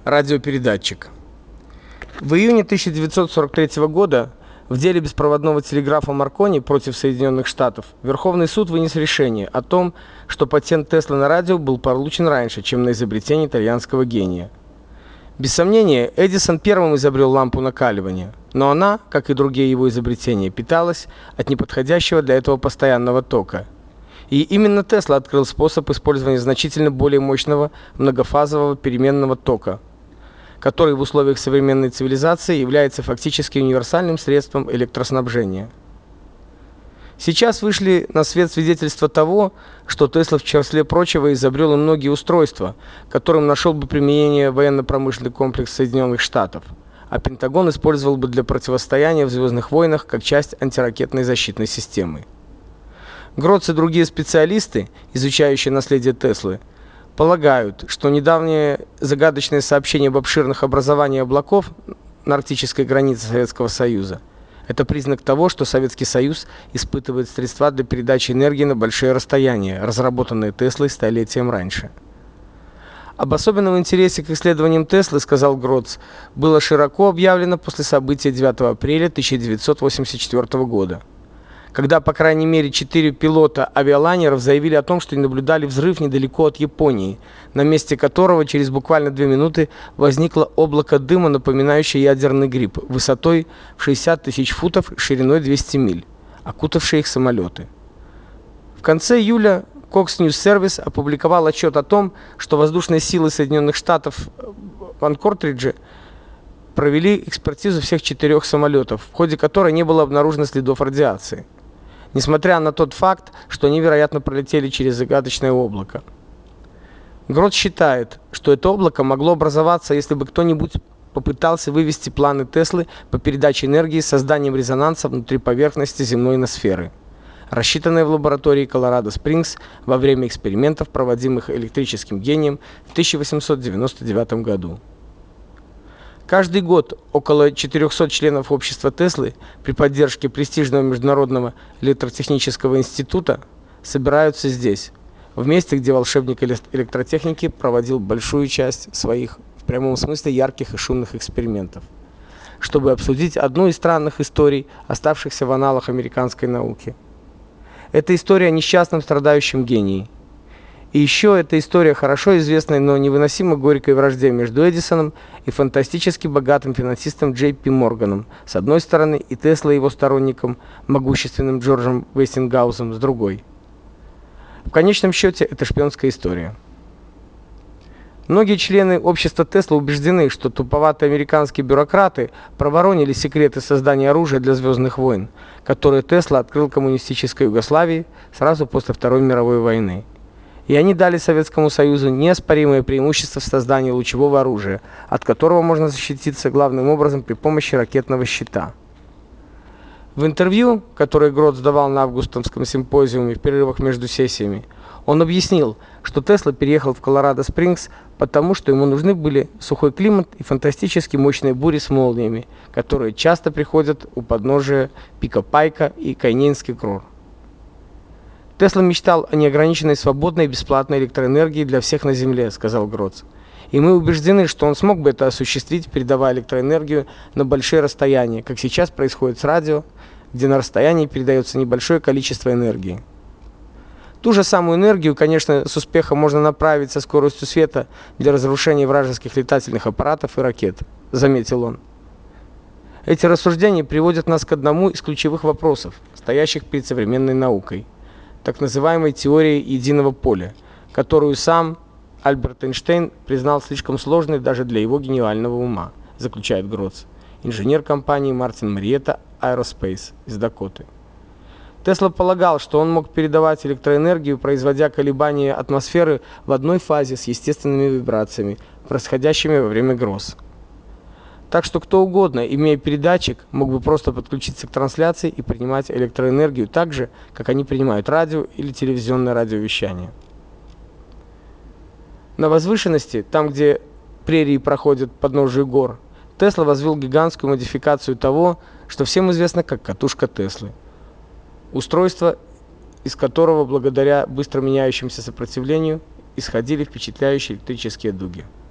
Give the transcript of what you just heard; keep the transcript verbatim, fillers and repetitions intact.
Радиопередатчик. В июне тысяча девятьсот сорок третьего года в деле беспроводного телеграфа Маркони против Соединенных Штатов Верховный суд вынес решение о том, что патент Теслы на радио был получен раньше, чем на изобретение итальянского гения. Без сомнения, Эдисон первым изобрел лампу накаливания, но она, как и другие его изобретения, питалась от неподходящего для этого постоянного тока. И именно Тесла открыл способ использования значительно более мощного многофазового переменного тока, который в условиях современной цивилизации является фактически универсальным средством электроснабжения. Сейчас вышли на свет свидетельства того, что Тесла в числе прочего изобрел и многие устройства, которым нашел бы применение военно-промышленный комплекс Соединенных Штатов, а Пентагон использовал бы для противостояния в «Звездных войнах» как часть антиракетной защитной системы. Гроц и другие специалисты, изучающие наследие Теслы, полагают, что недавнее загадочное сообщение об обширных образованиях облаков на арктической границе Советского Союза – это признак того, что Советский Союз испытывает средства для передачи энергии на большие расстояния, разработанные Теслой столетием раньше. Об особенном интересе к исследованиям Теслы, сказал Гроц, было широко объявлено после события девятого апреля тысяча девятьсот восемьдесят четвёртого года, когда, по крайней мере, четыре пилота авиалайнеров заявили о том, что наблюдали взрыв недалеко от Японии, на месте которого через буквально две минуты возникло облако дыма, напоминающее ядерный гриб, высотой в шестьдесят тысяч футов, шириной двести миль, окутавшие их самолеты. В конце июля Cox News Service опубликовал отчет о том, что воздушные силы Соединенных Штатов в Анкоридже провели экспертизу всех четырех самолетов, в ходе которой не было обнаружено следов радиации, несмотря на тот факт, что они, вероятно, пролетели через загадочное облако. Гроц считает, что это облако могло образоваться, если бы кто-нибудь попытался вывести планы Теслы по передаче энергии с созданием резонанса внутри поверхности земной ноосферы, рассчитанной в лаборатории Колорадо-Спрингс во время экспериментов, проводимых электрическим гением в тысяча восемьсот девяносто девятом году. Каждый год около четырёхсот членов общества Теслы при поддержке престижного Международного электротехнического института собираются здесь, в месте, где волшебник электротехники проводил большую часть своих, в прямом смысле, ярких и шумных экспериментов, чтобы обсудить одну из странных историй, оставшихся в аналах американской науки. Это история о несчастном страдающем гении. И еще эта история хорошо известной, но невыносимо горькой вражде между Эдисоном и фантастически богатым финансистом Джей Пи Морганом с одной стороны и Теслой и его сторонником, могущественным Джорджем Вестингаузом с другой. В конечном счете, это шпионская история. Многие члены общества Тесла убеждены, что туповатые американские бюрократы проворонили секреты создания оружия для «Звездных войн», которые Тесла открыл коммунистической Югославии сразу после Второй мировой войны. И они дали Советскому Союзу неоспоримое преимущество в создании лучевого оружия, от которого можно защититься главным образом при помощи ракетного щита. В интервью, которое Гроц давал на августовском симпозиуме в перерывах между сессиями, он объяснил, что Тесла переехал в Колорадо-Спрингс потому, что ему нужны были сухой климат и фантастически мощные бури с молниями, которые часто приходят у подножия пика Пайка и Кайненский Крор. Тесла мечтал о неограниченной свободной и бесплатной электроэнергии для всех на Земле, сказал Гроц. И мы убеждены, что он смог бы это осуществить, передавая электроэнергию на большие расстояния, как сейчас происходит с радио, где на расстоянии передается небольшое количество энергии. Ту же самую энергию, конечно, с успехом можно направить со скоростью света для разрушения вражеских летательных аппаратов и ракет, заметил он. Эти рассуждения приводят нас к одному из ключевых вопросов, стоящих перед современной наукой, так называемой теорией единого поля, которую сам Альберт Эйнштейн признал слишком сложной даже для его гениального ума, заключает Гроц, инженер компании Мартин Мариетта Aerospace из Дакоты. Тесла полагал, что он мог передавать электроэнергию, производя колебания атмосферы в одной фазе с естественными вибрациями, происходящими во время гроз. Так что кто угодно, имея передатчик, мог бы просто подключиться к трансляции и принимать электроэнергию так же, как они принимают радио или телевизионное радиовещание. На возвышенности, там, где прерии проходят подножие гор, Тесла возвел гигантскую модификацию того, что всем известно как катушка Теслы. Устройство, из которого благодаря быстро меняющемуся сопротивлению исходили впечатляющие электрические дуги.